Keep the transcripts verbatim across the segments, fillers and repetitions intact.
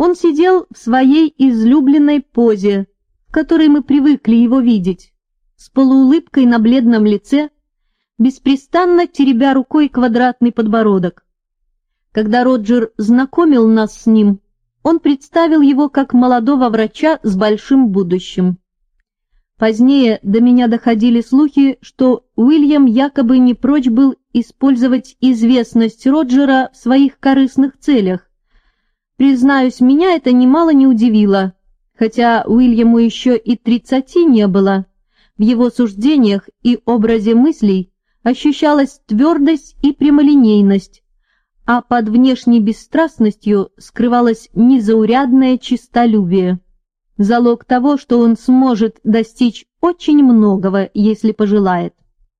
Он сидел в своей излюбленной позе, в которой мы привыкли его видеть, с полуулыбкой на бледном лице, беспрестанно теребя рукой квадратный подбородок. Когда Роджер знакомил нас с ним, он представил его как молодого врача с большим будущим. Позднее до меня доходили слухи, что Уильям якобы не прочь был использовать известность Роджера в своих корыстных целях. Признаюсь, меня это немало не удивило, хотя Уильяму еще и тридцати не было. В его суждениях и образе мыслей ощущалась твердость и прямолинейность, а под внешней бесстрастностью скрывалось незаурядное честолюбие. Залог того, что он сможет достичь очень многого, если пожелает.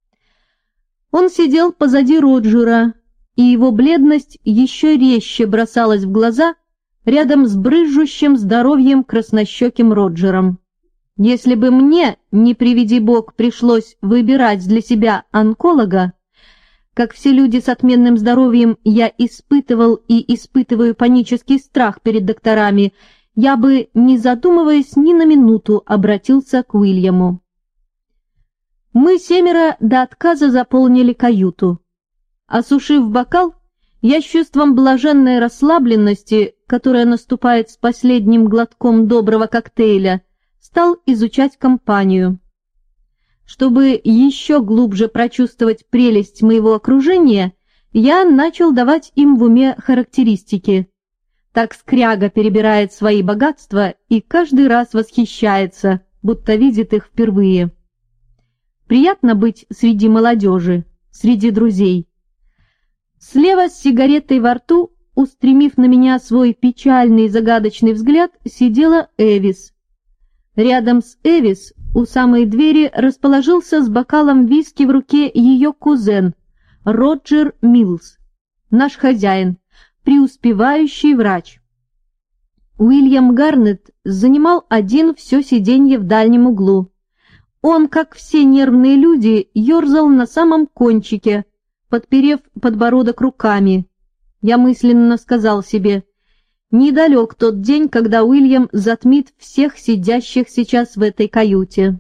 Он сидел позади Роджера, и его бледность еще резче бросалась в глаза рядом с брызжущим здоровьем краснощеким Роджером. Если бы мне, не приведи Бог, пришлось выбирать для себя онколога, как все люди с отменным здоровьем, я испытывал и испытываю панический страх перед докторами, я бы, не задумываясь ни на минуту, обратился к Уильяму. Мы семеро до отказа заполнили каюту. Осушив бокал, я с чувством блаженной расслабленности, которая наступает с последним глотком доброго коктейля, стал изучать компанию. Чтобы еще глубже прочувствовать прелесть моего окружения, я начал давать им в уме характеристики. Так скряга перебирает свои богатства и каждый раз восхищается, будто видит их впервые. Приятно быть среди молодежи, среди друзей. Слева с сигаретой во рту, устремив на меня свой печальный и загадочный взгляд, сидела Эвис. Рядом с Эвис у самой двери расположился с бокалом виски в руке ее кузен, Роджер Милс, наш хозяин, преуспевающий врач. Уильям Гарнет занимал один все сиденье в дальнем углу. Он, как все нервные люди, ерзал на самом кончике, подперев подбородок руками. Я мысленно сказал себе: недалек тот день, когда Уильям затмит всех сидящих сейчас в этой каюте.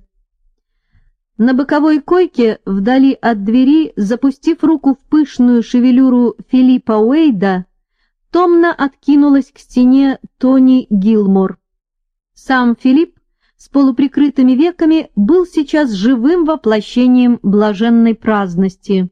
На боковой койке, вдали от двери, запустив руку в пышную шевелюру Филиппа Уэйда, томно откинулась к стене Тони Гилмор. Сам Филипп с полуприкрытыми веками был сейчас живым воплощением блаженной праздности.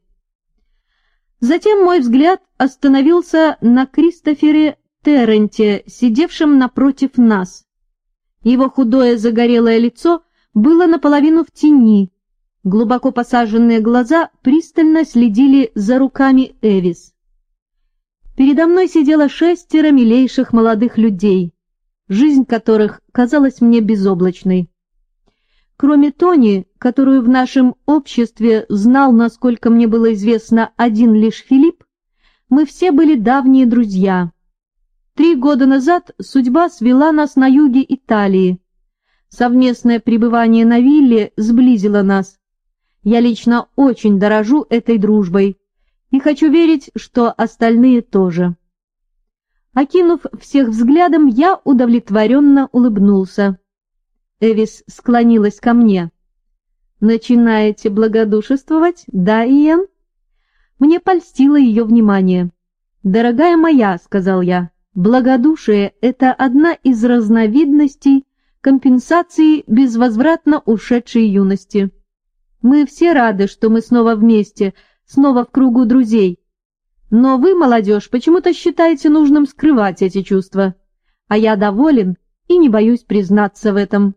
Затем мой взгляд остановился на Кристофере Терренте, сидевшем напротив нас. Его худое загорелое лицо было наполовину в тени, глубоко посаженные глаза пристально следили за руками Эвис. Передо мной сидело шестеро милейших молодых людей, жизнь которых казалась мне безоблачной. Кроме Тони, которую в нашем обществе знал, насколько мне было известно, один лишь Филипп, мы все были давние друзья. Три года назад судьба свела нас на юге Италии. Совместное пребывание на вилле сблизило нас. Я лично очень дорожу этой дружбой и хочу верить, что остальные тоже. Окинув всех взглядом, я удовлетворенно улыбнулся. Эвис склонилась ко мне. «Начинаете благодушествовать, да, Иэн?» Мне польстило ее внимание. «Дорогая моя», — сказал я, — «благодушие — это одна из разновидностей компенсации безвозвратно ушедшей юности. Мы все рады, что мы снова вместе, снова в кругу друзей. Но вы, молодежь, почему-то считаете нужным скрывать эти чувства, а я доволен и не боюсь признаться в этом».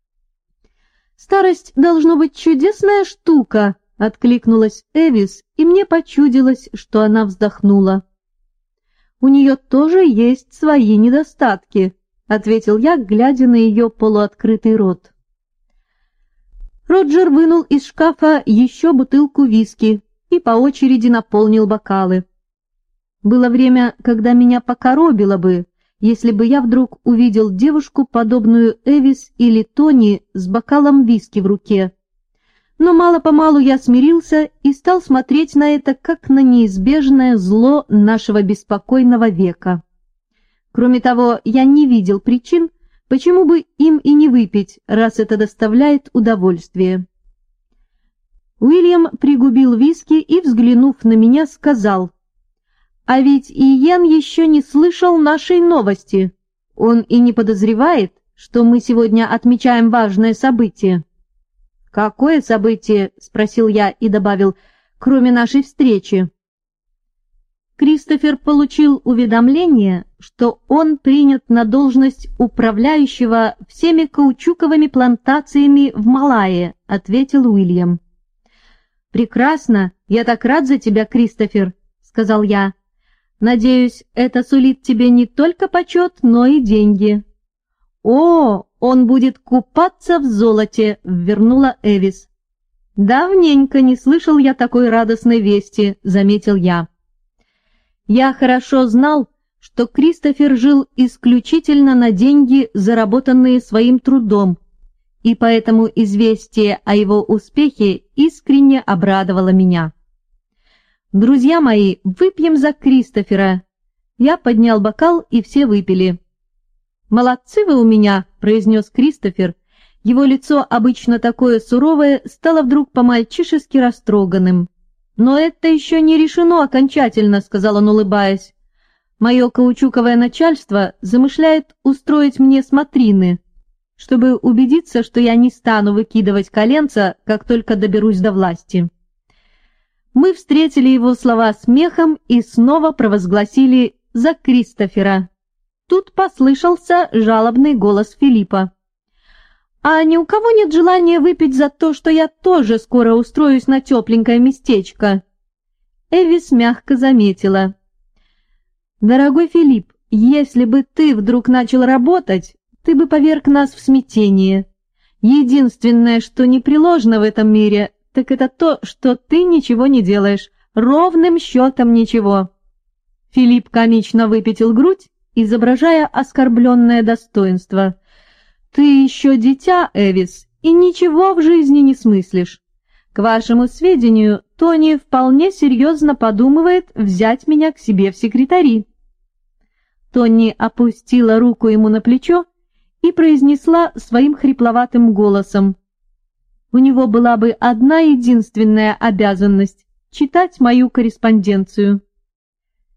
«Старость должно быть чудесная штука», — откликнулась Эвис, и мне почудилось, что она вздохнула. «У нее тоже есть свои недостатки», — ответил я, глядя на ее полуоткрытый рот. Роджер вынул из шкафа еще бутылку виски и по очереди наполнил бокалы. Было время, когда меня покоробило бы, если бы я вдруг увидел девушку, подобную Эвис или Тони, с бокалом виски в руке. Но мало-помалу я смирился и стал смотреть на это как на неизбежное зло нашего беспокойного века. Кроме того, я не видел причин, почему бы им и не выпить, раз это доставляет удовольствие. Уильям пригубил виски и, взглянув на меня, сказал: «А ведь Иен еще не слышал нашей новости. Он и не подозревает, что мы сегодня отмечаем важное событие». «Какое событие?» — спросил я и добавил: «кроме нашей встречи». Кристофер получил уведомление, что он принят на должность управляющего всеми каучуковыми плантациями в Малайе, — ответил Уильям. «Прекрасно, я так рад за тебя, Кристофер», — сказал я. «Надеюсь, это сулит тебе не только почет, но и деньги». «О, он будет купаться в золоте», — ввернула Эвис. «Давненько не слышал я такой радостной вести», — заметил я. Я хорошо знал, что Кристофер жил исключительно на деньги, заработанные своим трудом, и поэтому известие о его успехе искренне обрадовало меня. «Друзья мои, выпьем за Кристофера!» Я поднял бокал, и все выпили. «Молодцы вы у меня!» — произнес Кристофер. Его лицо, обычно такое суровое, стало вдруг по-мальчишески растроганным. «Но это еще не решено окончательно», — сказал он, улыбаясь. «Мое каучуковое начальство замышляет устроить мне смотрины, чтобы убедиться, что я не стану выкидывать коленца, как только доберусь до власти». Мы встретили его слова смехом и снова провозгласили «за Кристофера». Тут послышался жалобный голос Филиппа. «А ни у кого нет желания выпить за то, что я тоже скоро устроюсь на тепленькое местечко?» Эвис мягко заметила: «Дорогой Филипп, если бы ты вдруг начал работать, ты бы поверг нас в смятение. Единственное, что непреложно в этом мире, так это то, что ты ничего не делаешь, ровным счетом ничего». Филипп комично выпятил грудь, изображая оскорбленное достоинство. «Ты еще дитя, Эвис, и ничего в жизни не смыслишь. К вашему сведению, Тони вполне серьезно подумывает взять меня к себе в секретари». Тони опустила руку ему на плечо и произнесла своим хрипловатым голосом: «У него была бы одна единственная обязанность — читать мою корреспонденцию».